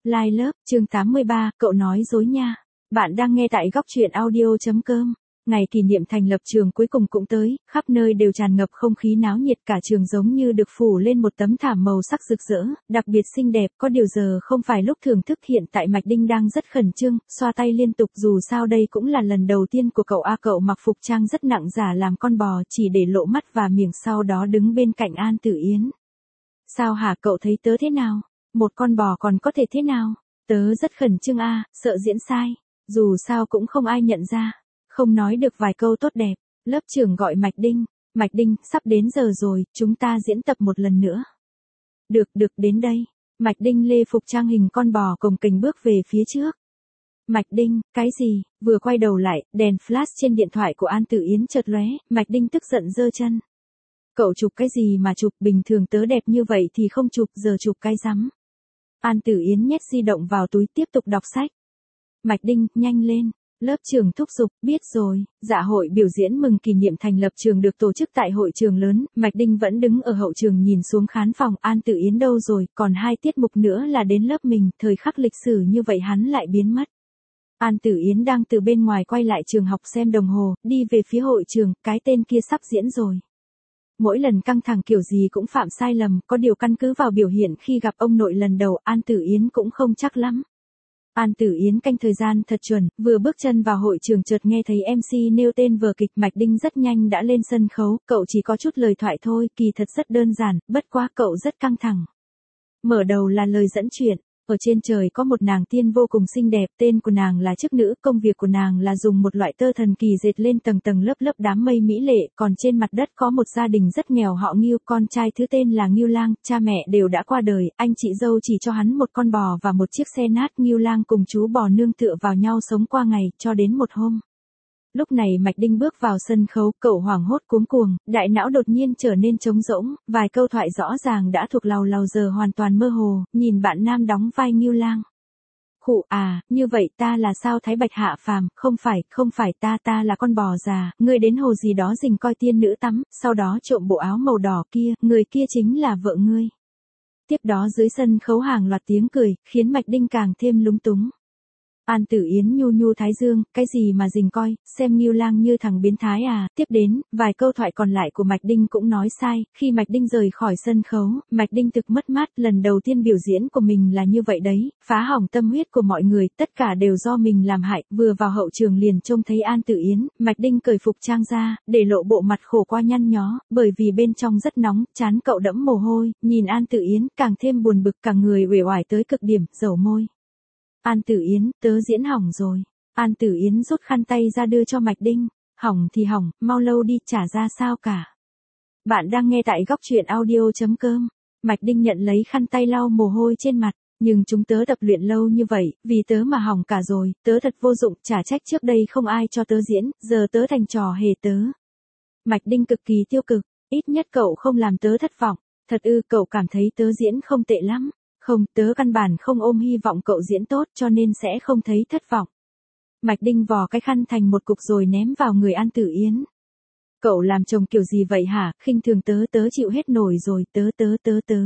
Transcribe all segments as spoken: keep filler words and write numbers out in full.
Lai lớp, chương tám mươi ba, cậu nói dối nha. Bạn đang nghe tại góc truyện audio chấm com. Ngày kỷ niệm thành lập trường cuối cùng cũng tới, khắp nơi đều tràn ngập không khí náo nhiệt, cả trường giống như được phủ lên một tấm thảm màu sắc rực rỡ, đặc biệt xinh đẹp. Có điều giờ không phải lúc thưởng thức, hiện tại Mạch Đinh đang rất khẩn trương, xoa tay liên tục, dù sao đây cũng là lần đầu tiên của cậu. A cậu mặc phục trang rất nặng, giả làm con bò, chỉ để lộ mắt và miệng, sau đó đứng bên cạnh An Tử Yến. Sao hả, cậu thấy tớ thế nào? Một con bò còn có thể thế nào? Tớ rất khẩn trương a, sợ diễn sai. Dù sao cũng không ai nhận ra. Không nói được vài câu tốt đẹp. Lớp trưởng gọi Mạch Đinh. Mạch Đinh, sắp đến giờ rồi, chúng ta diễn tập một lần nữa. Được, được, đến đây. Mạch Đinh lê phục trang hình con bò cồng kềnh bước về phía trước. Mạch Đinh, cái gì? Vừa quay đầu lại, đèn flash trên điện thoại của An Tử Yến chợt lóe, Mạch Đinh tức giận giơ chân. Cậu chụp cái gì mà chụp, bình thường tớ đẹp như vậy thì không chụp, giờ chụp cái rắm. An Tử Yến nhét di động vào túi, tiếp tục đọc sách. Mạch Đinh, nhanh lên. Lớp trưởng thúc giục, biết rồi. Dạ hội biểu diễn mừng kỷ niệm thành lập trường được tổ chức tại hội trường lớn, Mạch Đinh vẫn đứng ở hậu trường nhìn xuống khán phòng. An Tử Yến đâu rồi, còn hai tiết mục nữa là đến lớp mình, thời khắc lịch sử như vậy hắn lại biến mất. An Tử Yến đang từ bên ngoài quay lại trường học xem đồng hồ, đi về phía hội trường, cái tên kia sắp diễn rồi. Mỗi lần căng thẳng kiểu gì cũng phạm sai lầm, có điều căn cứ vào biểu hiện khi gặp ông nội lần đầu, An Tử Yến cũng không chắc lắm. An Tử Yến canh thời gian thật chuẩn, vừa bước chân vào hội trường chợt nghe thấy em xê nêu tên vở kịch. Mạch Đinh rất nhanh đã lên sân khấu, cậu chỉ có chút lời thoại thôi, kỳ thật rất đơn giản, bất quá cậu rất căng thẳng. Mở đầu là lời dẫn chuyện. Ở trên trời có một nàng tiên vô cùng xinh đẹp, tên của nàng là chức nữ, công việc của nàng là dùng một loại tơ thần kỳ dệt lên tầng tầng lớp lớp đám mây mỹ lệ. Còn trên mặt đất có một gia đình rất nghèo, họ Ngưu, con trai thứ tên là Ngưu Lang, cha mẹ đều đã qua đời, anh chị dâu chỉ cho hắn một con bò và một chiếc xe nát. Ngưu Lang cùng chú bò nương tựa vào nhau sống qua ngày, cho đến một hôm. Lúc này Mạch Đinh bước vào sân khấu, cậu hoảng hốt cuống cuồng, đại não đột nhiên trở nên trống rỗng, vài câu thoại rõ ràng đã thuộc làu làu giờ hoàn toàn mơ hồ, nhìn bạn nam đóng vai Ngưu Lang. Khụ à, như vậy ta là sao Thái Bạch hạ phàm, không phải, không phải ta ta là con bò già, ngươi đến hồ gì đó rình coi tiên nữ tắm, sau đó trộm bộ áo màu đỏ kia, người kia chính là vợ ngươi. Tiếp đó dưới sân khấu hàng loạt tiếng cười, khiến Mạch Đinh càng thêm lúng túng. An Tử Yến nhu nhu thái dương, cái gì mà rình coi, xem Ngưu Lang như thằng biến thái à. Tiếp đến, vài câu thoại còn lại của Mạch Đinh cũng nói sai. Khi Mạch Đinh rời khỏi sân khấu, Mạch Đinh thực mất mát, lần đầu tiên biểu diễn của mình là như vậy đấy, phá hỏng tâm huyết của mọi người, tất cả đều do mình làm hại. Vừa vào hậu trường liền trông thấy An Tử Yến, Mạch Đinh cởi phục trang ra, để lộ bộ mặt khổ qua nhăn nhó, bởi vì bên trong rất nóng, trán cậu đẫm mồ hôi, nhìn An Tử Yến càng thêm buồn bực, cả người uể oải tới cực điểm, dầu môi. An Tử Yến, tớ diễn hỏng rồi. An Tử Yến rút khăn tay ra đưa cho Mạch Đinh. Hỏng thì hỏng, mau lâu đi, chả ra sao cả. Bạn đang nghe tại góc truyện audio chấm com. Mạch Đinh nhận lấy khăn tay lau mồ hôi trên mặt. Nhưng chúng tớ tập luyện lâu như vậy, vì tớ mà hỏng cả rồi, tớ thật vô dụng, chả trách trước đây không ai cho tớ diễn, giờ tớ thành trò hề tớ. Mạch Đinh cực kỳ tiêu cực, ít nhất cậu không làm tớ thất vọng. Thật ư, cậu cảm thấy tớ diễn không tệ lắm. Không, tớ căn bản không ôm hy vọng cậu diễn tốt, cho nên sẽ không thấy thất vọng. Mạch Đinh vò cái khăn thành một cục rồi ném vào người An Tử Yến. Cậu làm chồng kiểu gì vậy hả, khinh thường tớ, tớ chịu hết nổi rồi, tớ tớ tớ tớ.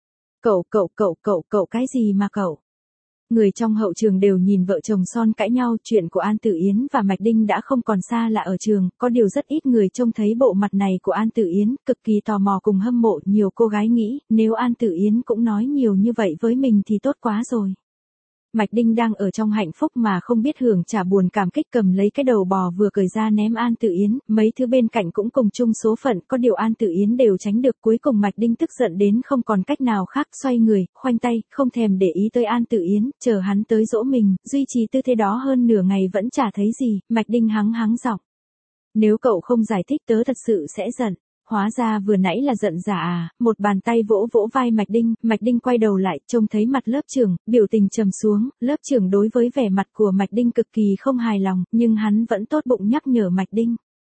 Cậu cậu cậu cậu cậu cái gì mà cậu? Người trong hậu trường đều nhìn vợ chồng son cãi nhau. Chuyện của An Tử Yến và Mạch Đinh đã không còn xa lạ ở trường, có điều rất ít người trông thấy bộ mặt này của An Tử Yến, cực kỳ tò mò cùng hâm mộ. Nhiều cô gái nghĩ, nếu An Tử Yến cũng nói nhiều như vậy với mình thì tốt quá rồi. Mạch Đinh đang ở trong hạnh phúc mà không biết hưởng trả, buồn cảm kích cầm lấy cái đầu bò vừa cởi ra ném An Tử Yến, mấy thứ bên cạnh cũng cùng chung số phận, có điều An Tử Yến đều tránh được. Cuối cùng Mạch Đinh tức giận đến không còn cách nào khác, xoay người, khoanh tay, không thèm để ý tới An Tử Yến, chờ hắn tới dỗ mình, duy trì tư thế đó hơn nửa ngày vẫn chả thấy gì. Mạch Đinh hắng hắng giọng. Nếu cậu không giải thích tớ thật sự sẽ giận. Hóa ra vừa nãy là giận giả à, một bàn tay vỗ vỗ vai Mạch Đinh, Mạch Đinh quay đầu lại, trông thấy mặt lớp trưởng, biểu tình trầm xuống, lớp trưởng đối với vẻ mặt của Mạch Đinh cực kỳ không hài lòng, nhưng hắn vẫn tốt bụng nhắc nhở Mạch Đinh.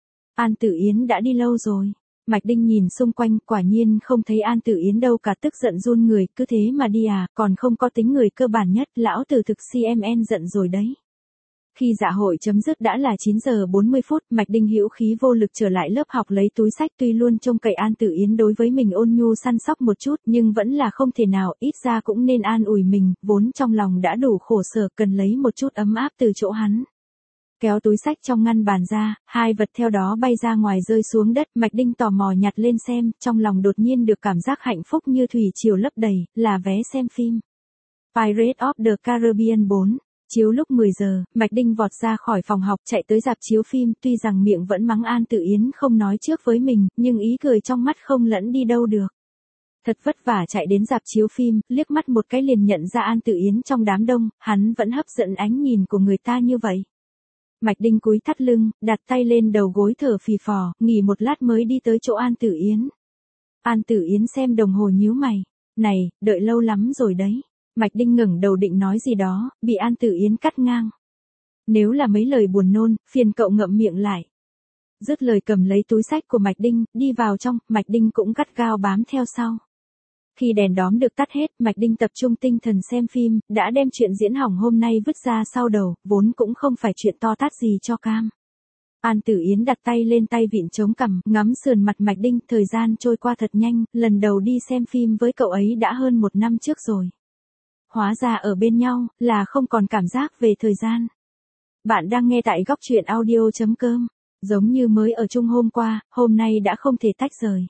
An Tử Yến đã đi lâu rồi. Mạch Đinh nhìn xung quanh, quả nhiên không thấy An Tử Yến đâu cả, tức giận run người, cứ thế mà đi à, còn không có tính người cơ bản nhất, lão tử thực xê em en giận rồi đấy. Khi dạ hội chấm dứt đã là chín giờ bốn mươi phút, Mạch Đinh hữu khí vô lực trở lại lớp học lấy túi sách, tuy luôn trông cậy An Tử Yến đối với mình ôn nhu săn sóc một chút, nhưng vẫn là không thể nào, ít ra cũng nên an ủi mình, vốn trong lòng đã đủ khổ sở, cần lấy một chút ấm áp từ chỗ hắn. Kéo túi sách trong ngăn bàn ra, hai vật theo đó bay ra ngoài rơi xuống đất, Mạch Đinh tò mò nhặt lên xem, trong lòng đột nhiên được cảm giác hạnh phúc như thủy triều lấp đầy, là vé xem phim Pirates of the Caribbean bốn. Chiếu lúc mười giờ, Mạch Đinh vọt ra khỏi phòng học chạy tới rạp chiếu phim, tuy rằng miệng vẫn mắng An Tử Yến không nói trước với mình, nhưng ý cười trong mắt không lẫn đi đâu được. Thật vất vả chạy đến rạp chiếu phim, liếc mắt một cái liền nhận ra An Tử Yến trong đám đông, hắn vẫn hấp dẫn ánh nhìn của người ta như vậy. Mạch Đinh cúi thắt lưng, đặt tay lên đầu gối thở phì phò, nghỉ một lát mới đi tới chỗ An Tử Yến. An Tử Yến xem đồng hồ nhíu mày. Này, đợi lâu lắm rồi đấy. Mạch Đinh ngẩng đầu định nói gì đó, bị An Tử Yến cắt ngang. Nếu là mấy lời buồn nôn, phiền cậu ngậm miệng lại. Dứt lời cầm lấy túi sách của Mạch Đinh, đi vào trong, Mạch Đinh cũng gắt gao bám theo sau. Khi đèn đóm được tắt hết, Mạch Đinh tập trung tinh thần xem phim, đã đem chuyện diễn hỏng hôm nay vứt ra sau đầu, vốn cũng không phải chuyện to tát gì cho cam. An Tử Yến đặt tay lên tay vịn chống cằm, ngắm sườn mặt Mạch Đinh, thời gian trôi qua thật nhanh, lần đầu đi xem phim với cậu ấy đã hơn một năm trước rồi. Hóa ra ở bên nhau, là không còn cảm giác về thời gian. Bạn đang nghe tại góc truyện audio chấm com. Giống như mới ở chung hôm qua, hôm nay đã không thể tách rời.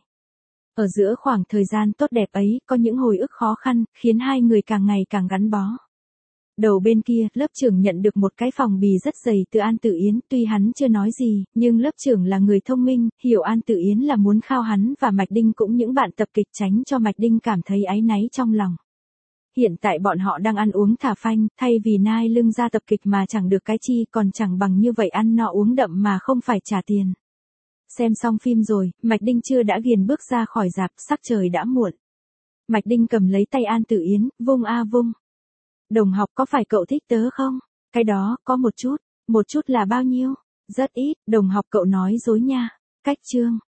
Ở giữa khoảng thời gian tốt đẹp ấy, có những hồi ức khó khăn, khiến hai người càng ngày càng gắn bó. Đầu bên kia, lớp trưởng nhận được một cái phòng bì rất dày từ An Tử Yến, tuy hắn chưa nói gì, nhưng lớp trưởng là người thông minh, hiểu An Tử Yến là muốn khao hắn và Mạch Đinh cũng những bạn tập kịch tránh cho Mạch Đinh cảm thấy áy náy trong lòng. Hiện tại bọn họ đang ăn uống thả phanh, thay vì nai lưng ra tập kịch mà chẳng được cái chi, còn chẳng bằng như vậy ăn no uống đậm mà không phải trả tiền. Xem xong phim rồi, Mạch Đinh chưa đã ghiền bước ra khỏi rạp, sắc trời đã muộn. Mạch Đinh cầm lấy tay An Tử Yến, vung a vung. Đồng học, có phải cậu thích tớ không? Cái đó, có một chút. Một chút là bao nhiêu? Rất ít, đồng học, cậu nói dối nha. Cách chương.